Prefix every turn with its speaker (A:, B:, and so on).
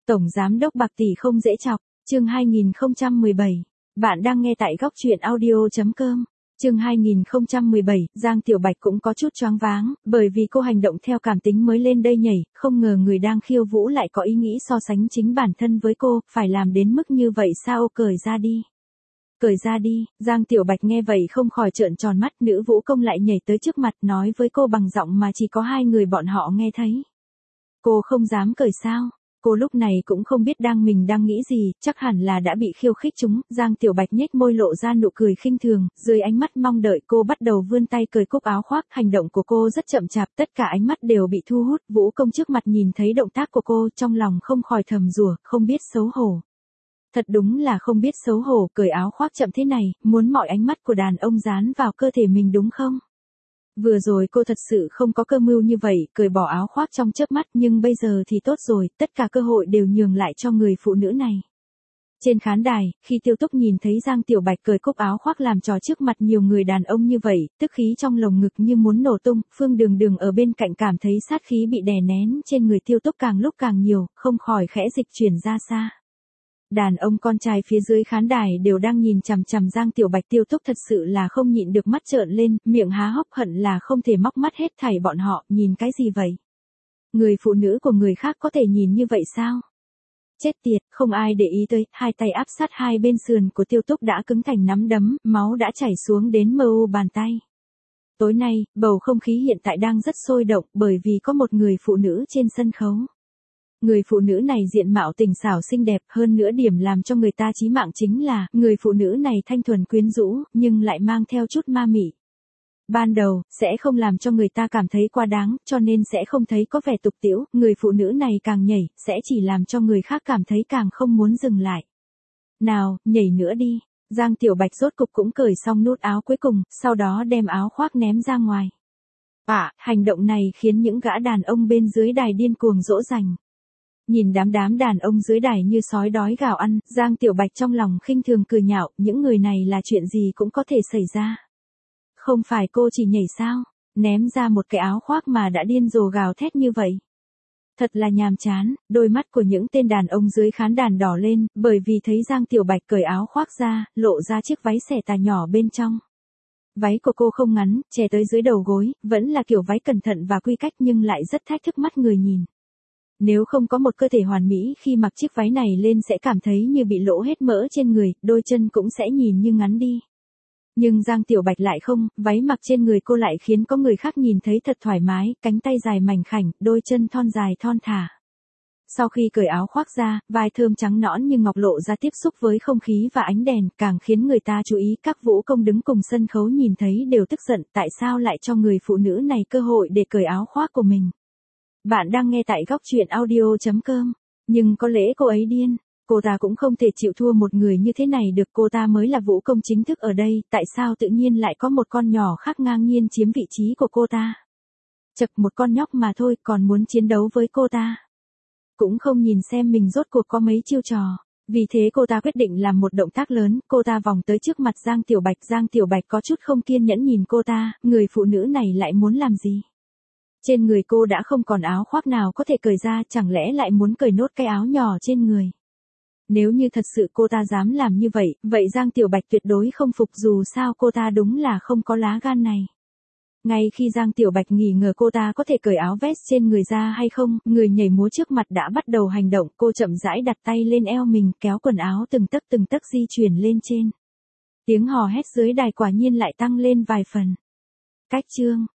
A: Tổng Giám đốc Bạc Tỷ không dễ chọc, chương 2017. Bạn đang nghe tại góc truyện audio.com. Chương 2017, Giang Tiểu Bạch cũng có chút choáng váng, bởi vì cô hành động theo cảm tính mới lên đây nhảy, không ngờ người đang khiêu vũ lại có ý nghĩ so sánh chính bản thân với cô, phải làm đến mức như vậy sao? Cởi ra đi. Cởi ra đi, Giang Tiểu Bạch nghe vậy không khỏi trợn tròn mắt, nữ vũ công lại nhảy tới trước mặt nói với cô bằng giọng mà chỉ có hai người bọn họ nghe thấy. Cô không dám cởi sao? Cô lúc này cũng không biết mình đang nghĩ gì, chắc hẳn là đã bị khiêu khích chúng. Giang Tiểu Bạch nhếch môi lộ ra nụ cười khinh thường, dưới ánh mắt mong đợi cô bắt đầu vươn tay cởi cúc áo khoác. Hành động của cô rất chậm chạp, tất cả ánh mắt đều bị thu hút. Vũ công trước mặt nhìn thấy động tác của cô, trong lòng không khỏi thầm rủa, không biết xấu hổ. Thật đúng là không biết xấu hổ, cởi áo khoác chậm thế này, muốn mọi ánh mắt của đàn ông dán vào cơ thể mình đúng không? Vừa rồi cô thật sự không có cơ mưu như vậy, cởi bỏ áo khoác trong chớp mắt, nhưng bây giờ thì tốt rồi, tất cả cơ hội đều nhường lại cho người phụ nữ này. Trên khán đài, khi Tiêu Túc nhìn thấy Giang Tiểu Bạch cởi cúc áo khoác làm trò trước mặt nhiều người đàn ông như vậy, tức khí trong lồng ngực như muốn nổ tung. Phương Đường Đường ở bên cạnh cảm thấy sát khí bị đè nén trên người Tiêu Túc càng lúc càng nhiều, không khỏi khẽ dịch chuyển ra xa. Đàn ông con trai phía dưới khán đài đều đang nhìn chằm chằm Giang Tiểu Bạch. Tiêu Túc thật sự là không nhịn được mắt trợn lên, miệng há hốc hận là không thể móc mắt hết thảy bọn họ, nhìn cái gì vậy? Người phụ nữ của người khác có thể nhìn như vậy sao? Chết tiệt, không ai để ý tới, hai tay áp sát hai bên sườn của Tiêu Túc đã cứng thành nắm đấm, máu đã chảy xuống đến mu bàn tay. Tối nay, bầu không khí hiện tại đang rất sôi động bởi vì có một người phụ nữ trên sân khấu. Người phụ nữ này diện mạo tình xảo xinh đẹp, hơn nữa điểm làm cho người ta chí mạng chính là, người phụ nữ này thanh thuần quyến rũ, nhưng lại mang theo chút ma mị. Ban đầu, sẽ không làm cho người ta cảm thấy quá đáng, cho nên sẽ không thấy có vẻ tục tĩu, người phụ nữ này càng nhảy, sẽ chỉ làm cho người khác cảm thấy càng không muốn dừng lại. Nào, nhảy nữa đi. Giang Tiểu Bạch rốt cục cũng cởi xong nút áo cuối cùng, sau đó đem áo khoác ném ra ngoài. Hành động này khiến những gã đàn ông bên dưới đài điên cuồng dỗ dành. Nhìn đám đàn ông dưới đài như sói đói gào ăn, Giang Tiểu Bạch trong lòng khinh thường cười nhạo, những người này là chuyện gì cũng có thể xảy ra. Không phải cô chỉ nhảy sao, ném ra một cái áo khoác mà đã điên rồ gào thét như vậy. Thật là nhàm chán, đôi mắt của những tên đàn ông dưới khán đàn đỏ lên, bởi vì thấy Giang Tiểu Bạch cởi áo khoác ra, lộ ra chiếc váy xẻ tà nhỏ bên trong. Váy của cô không ngắn, che tới dưới đầu gối, vẫn là kiểu váy cẩn thận và quy cách nhưng lại rất thách thức mắt người nhìn. Nếu không có một cơ thể hoàn mỹ khi mặc chiếc váy này lên sẽ cảm thấy như bị lỗ hết mỡ trên người, đôi chân cũng sẽ nhìn như ngắn đi. Nhưng Giang Tiểu Bạch lại không, váy mặc trên người cô lại khiến có người khác nhìn thấy thật thoải mái, cánh tay dài mảnh khảnh, đôi chân thon dài thon thả. Sau khi cởi áo khoác ra, vai thơm trắng nõn như ngọc lộ ra tiếp xúc với không khí và ánh đèn, càng khiến người ta chú ý. Các vũ công đứng cùng sân khấu nhìn thấy đều tức giận, tại sao lại cho người phụ nữ này cơ hội để cởi áo khoác của mình. Bạn đang nghe tại góc truyện audio.com. Nhưng có lẽ cô ấy điên. Cô ta cũng không thể chịu thua một người như thế này được. Cô ta mới là vũ công chính thức ở đây. Tại sao tự nhiên lại có một con nhỏ khác ngang nhiên chiếm vị trí của cô ta? Chật, một con nhóc mà thôi còn muốn chiến đấu với cô ta. Cũng không nhìn xem mình rốt cuộc có mấy chiêu trò. Vì thế cô ta quyết định làm một động tác lớn. Cô ta vòng tới trước mặt Giang Tiểu Bạch. Giang Tiểu Bạch có chút không kiên nhẫn nhìn cô ta. Người phụ nữ này lại muốn làm gì? Trên người cô đã không còn áo khoác nào có thể cởi ra, chẳng lẽ lại muốn cởi nốt cái áo nhỏ trên người. Nếu như thật sự cô ta dám làm như vậy, vậy Giang Tiểu Bạch tuyệt đối không phục, dù sao cô ta đúng là không có lá gan này. Ngay khi Giang Tiểu Bạch nghi ngờ cô ta có thể cởi áo vest trên người ra hay không, người nhảy múa trước mặt đã bắt đầu hành động. Cô chậm rãi đặt tay lên eo mình, kéo quần áo từng tấc di chuyển lên trên. Tiếng hò hét dưới đài quả nhiên lại tăng lên vài phần. Cách chương